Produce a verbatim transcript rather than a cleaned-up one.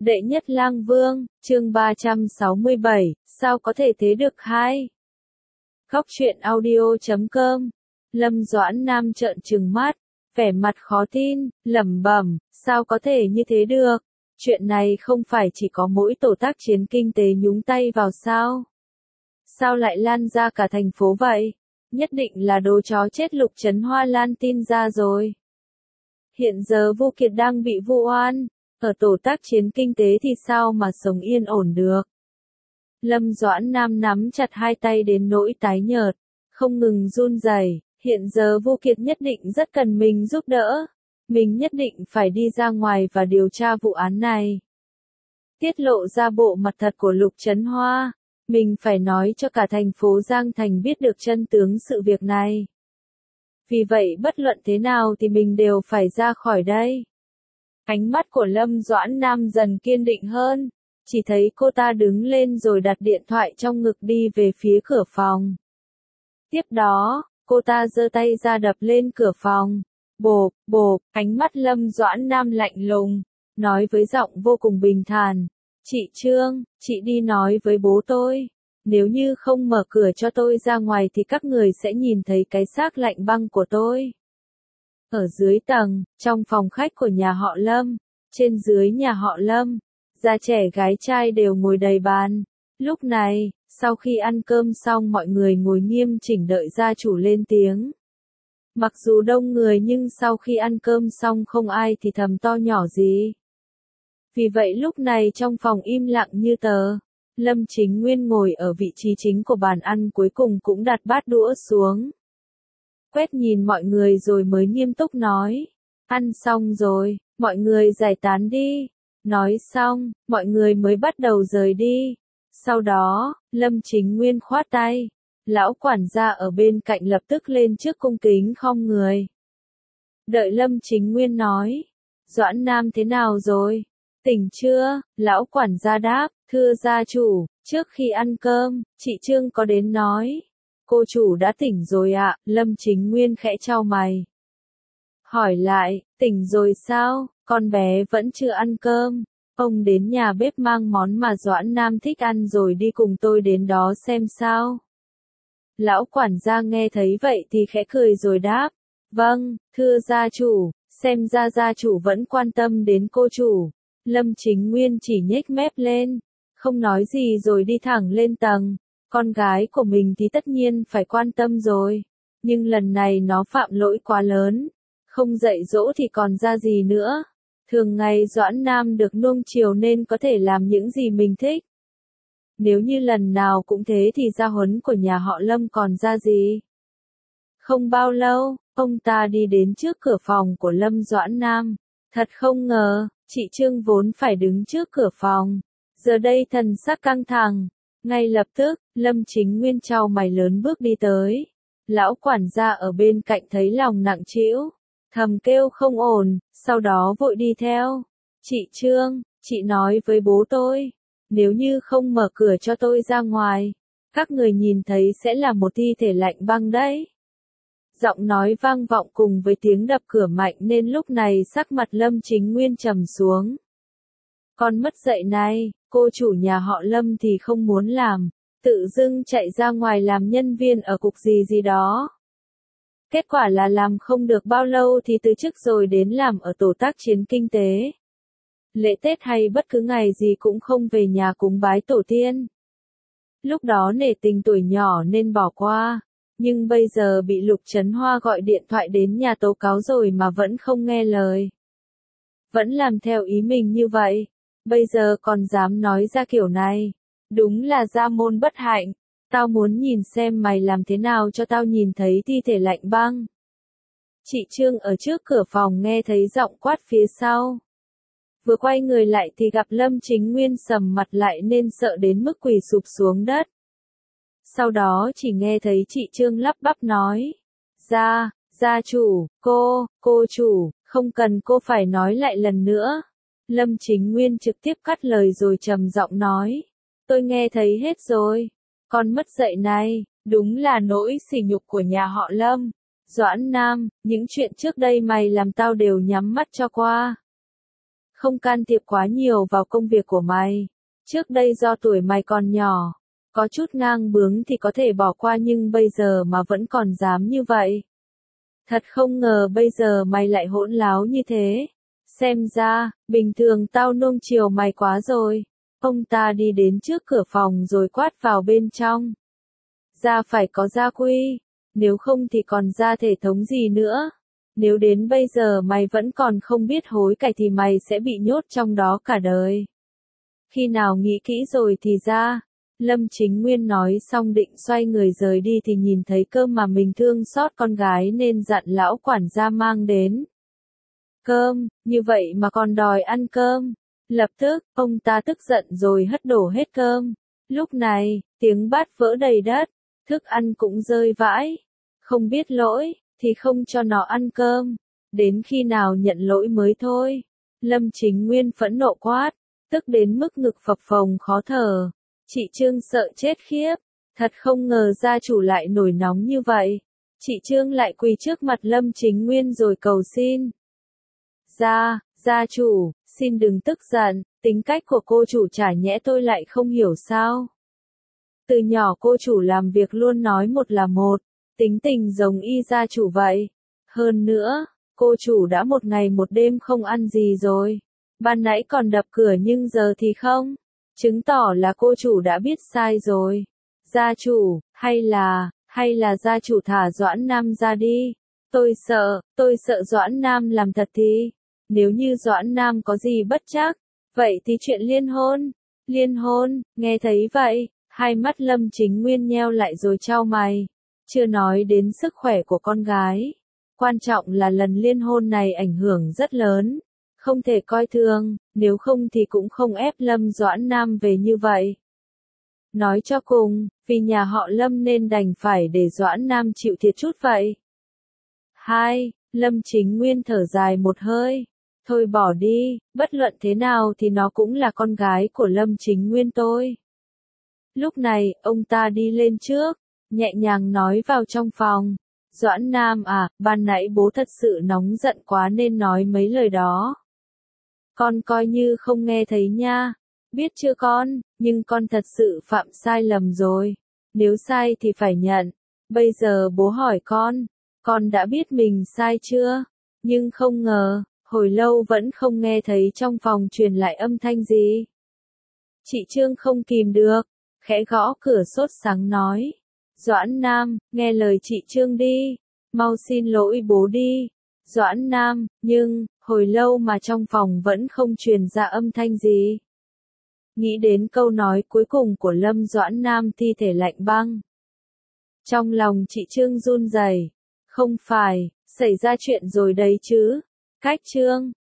Đệ nhất lang vương, chương ba trăm sáu mươi bảy, sao có thể thế được hai? Góc truyện audio chấm com. Lâm Doãn Nam trợn trừng mắt, vẻ mặt khó tin, lẩm bẩm, sao có thể như thế được? Chuyện này không phải chỉ có mỗi tổ tác chiến kinh tế nhúng tay vào sao? Sao lại lan ra cả thành phố vậy? Nhất định là đồ chó chết Lục Trấn Hoa lan tin ra rồi. Hiện giờ Vu Kiệt đang bị vu oan, ở tổ tác chiến kinh tế thì sao mà sống yên ổn được. Lâm Doãn Nam nắm chặt hai tay đến nỗi tái nhợt, không ngừng run rẩy. Hiện giờ Vu Kiệt nhất định rất cần mình giúp đỡ. Mình nhất định phải đi ra ngoài và điều tra vụ án này. Tiết lộ ra bộ mặt thật của Lục Trấn Hoa. Mình phải nói cho cả thành phố Giang Thành biết được chân tướng sự việc này. Vì vậy bất luận thế nào thì mình đều phải ra khỏi đây. Ánh mắt của Lâm Doãn Nam dần kiên định hơn. Chỉ thấy cô ta đứng lên rồi đặt điện thoại trong ngực đi về phía cửa phòng. Tiếp đó, cô ta giơ tay ra đập lên cửa phòng. Bộp, bộp, ánh mắt Lâm Doãn Nam lạnh lùng, nói với giọng vô cùng bình thản. Chị Trương, chị đi nói với bố tôi. Nếu như không mở cửa cho tôi ra ngoài thì các người sẽ nhìn thấy cái xác lạnh băng của tôi. Ở dưới tầng, trong phòng khách của nhà họ Lâm, trên dưới nhà họ Lâm, già trẻ gái trai đều ngồi đầy bàn. Lúc này, sau khi ăn cơm xong mọi người ngồi nghiêm chỉnh đợi gia chủ lên tiếng. Mặc dù đông người nhưng sau khi ăn cơm xong không ai thì thầm to nhỏ gì. Vì vậy lúc này trong phòng im lặng như tờ. Lâm Chính Nguyên ngồi ở vị trí chính của bàn ăn cuối cùng cũng đặt bát đũa xuống. Quét nhìn mọi người rồi mới nghiêm túc nói. Ăn xong rồi, mọi người giải tán đi. Nói xong, mọi người mới bắt đầu rời đi. Sau đó, Lâm Chính Nguyên khoát tay. Lão quản gia ở bên cạnh lập tức lên trước cung kính khom người. Đợi Lâm Chính Nguyên nói. Doãn Nam thế nào rồi? Tỉnh chưa? Lão quản gia đáp. Thưa gia chủ, trước khi ăn cơm, chị Trương có đến nói. Cô chủ đã tỉnh rồi ạ, Lâm Chính Nguyên khẽ chau mày. Hỏi lại, tỉnh rồi sao, con bé vẫn chưa ăn cơm. Ông đến nhà bếp mang món mà Doãn Nam thích ăn rồi đi cùng tôi đến đó xem sao. Lão quản gia nghe thấy vậy thì khẽ cười rồi đáp. Vâng, thưa gia chủ, xem ra gia chủ vẫn quan tâm đến cô chủ. Lâm Chính Nguyên chỉ nhếch mép lên, không nói gì rồi đi thẳng lên tầng. Con gái của mình thì tất nhiên phải quan tâm rồi. Nhưng lần này nó phạm lỗi quá lớn. Không dạy dỗ thì còn ra gì nữa. Thường ngày Doãn Nam được nuông chiều nên có thể làm những gì mình thích. Nếu như lần nào cũng thế thì gia huấn của nhà họ Lâm còn ra gì. Không bao lâu, ông ta đi đến trước cửa phòng của Lâm Doãn Nam. Thật không ngờ, chị Trương vốn phải đứng trước cửa phòng. Giờ đây thần sắc căng thẳng. Ngay lập tức, Lâm Chính Nguyên chau mày lớn bước đi tới. Lão quản gia ở bên cạnh thấy lòng nặng trĩu, thầm kêu không ổn, sau đó vội đi theo. Chị Trương, chị nói với bố tôi, nếu như không mở cửa cho tôi ra ngoài, các người nhìn thấy sẽ là một thi thể lạnh băng đấy. Giọng nói vang vọng cùng với tiếng đập cửa mạnh nên lúc này sắc mặt Lâm Chính Nguyên trầm xuống. Con mất dạy này, cô chủ nhà họ Lâm thì không muốn làm, tự dưng chạy ra ngoài làm nhân viên ở cục gì gì đó. Kết quả là làm không được bao lâu thì từ chức rồi đến làm ở tổ tác chiến kinh tế. Lễ Tết hay bất cứ ngày gì cũng không về nhà cúng bái tổ tiên. Lúc đó nể tình tuổi nhỏ nên bỏ qua, nhưng bây giờ bị Lục Trấn Hoa gọi điện thoại đến nhà tố cáo rồi mà vẫn không nghe lời. Vẫn làm theo ý mình như vậy. Bây giờ còn dám nói ra kiểu này. Đúng là gia môn bất hạnh. Tao muốn nhìn xem mày làm thế nào cho tao nhìn thấy thi thể lạnh băng. Chị Trương ở trước cửa phòng nghe thấy giọng quát phía sau. Vừa quay người lại thì gặp Lâm Chính Nguyên sầm mặt lại nên sợ đến mức quỳ sụp xuống đất. Sau đó chỉ nghe thấy chị Trương lắp bắp nói. Gia, gia chủ, cô, cô chủ, không cần cô phải nói lại lần nữa. Lâm Chính Nguyên trực tiếp cắt lời rồi trầm giọng nói. Tôi nghe thấy hết rồi. Con mất dạy này, đúng là nỗi sỉ nhục của nhà họ Lâm. Doãn Nam, những chuyện trước đây mày làm tao đều nhắm mắt cho qua. không can thiệp quá nhiều vào công việc của mày. Trước đây do tuổi mày còn nhỏ, có chút ngang bướng thì có thể bỏ qua nhưng bây giờ mà vẫn còn dám như vậy. Thật không ngờ bây giờ mày lại hỗn láo như thế. Xem ra, bình thường tao nuông chiều mày quá rồi. Ông ta đi đến trước cửa phòng rồi quát vào bên trong. Ra phải có gia quy, nếu không thì còn ra thể thống gì nữa. Nếu đến bây giờ mày vẫn còn không biết hối cải thì mày sẽ bị nhốt trong đó cả đời. Khi nào nghĩ kỹ rồi thì ra. Lâm Chính Nguyên nói xong định xoay người rời đi thì nhìn thấy cơm mà mình thương xót con gái nên dặn lão quản gia mang đến. Cơm, như vậy mà còn đòi ăn cơm. Lập tức, ông ta tức giận rồi hất đổ hết cơm. Lúc này, tiếng bát vỡ đầy đất, thức ăn cũng rơi vãi. Không biết lỗi, thì không cho nó ăn cơm. Đến khi nào nhận lỗi mới thôi. Lâm Chính Nguyên phẫn nộ quát, tức đến mức ngực phập phồng khó thở. Chị Trương sợ chết khiếp, thật không ngờ gia chủ lại nổi nóng như vậy. Chị Trương lại quỳ trước mặt Lâm Chính Nguyên rồi cầu xin. Gia, gia chủ, xin đừng tức giận, tính cách của cô chủ chả nhẽ tôi lại không hiểu sao. Từ nhỏ cô chủ làm việc luôn nói một là một, tính tình giống y gia chủ vậy. Hơn nữa, cô chủ đã một ngày một đêm không ăn gì rồi. Ban nãy còn đập cửa nhưng giờ thì không. Chứng tỏ là cô chủ đã biết sai rồi. Gia chủ, hay là, hay là gia chủ thả Doãn Nam ra đi. Tôi sợ, tôi sợ Doãn Nam làm thật thì. Nếu như Doãn Nam có gì bất trắc, vậy thì chuyện liên hôn. Liên hôn, nghe thấy vậy, hai mắt Lâm Chính Nguyên nheo lại rồi chau mày. Chưa nói đến sức khỏe của con gái. Quan trọng là lần liên hôn này ảnh hưởng rất lớn. Không thể coi thường, nếu không thì cũng không ép Lâm Doãn Nam về như vậy. Nói cho cùng, vì nhà họ Lâm nên đành phải để Doãn Nam chịu thiệt chút vậy. Hai, Lâm Chính Nguyên thở dài một hơi. Thôi bỏ đi, bất luận thế nào thì nó cũng là con gái của Lâm Chính Nguyên tôi. Lúc này, ông ta đi lên trước, nhẹ nhàng nói vào trong phòng. Doãn Nam à, ban nãy bố thật sự nóng giận quá nên nói mấy lời đó. Con coi như không nghe thấy nha. Biết chưa con, nhưng con thật sự phạm sai lầm rồi. Nếu sai thì phải nhận. Bây giờ bố hỏi con, con đã biết mình sai chưa? Nhưng không ngờ, hồi lâu vẫn không nghe thấy trong phòng truyền lại âm thanh gì. Chị Trương không kìm được, khẽ gõ cửa sốt sắng nói. Doãn Nam, nghe lời chị Trương đi, mau xin lỗi bố đi. Doãn Nam, nhưng, hồi lâu mà trong phòng vẫn không truyền ra âm thanh gì. Nghĩ đến câu nói cuối cùng của Lâm Doãn Nam thi thể lạnh băng. Trong lòng chị Trương run rẩy. Không phải, xảy ra chuyện rồi đấy chứ. Cách Trương,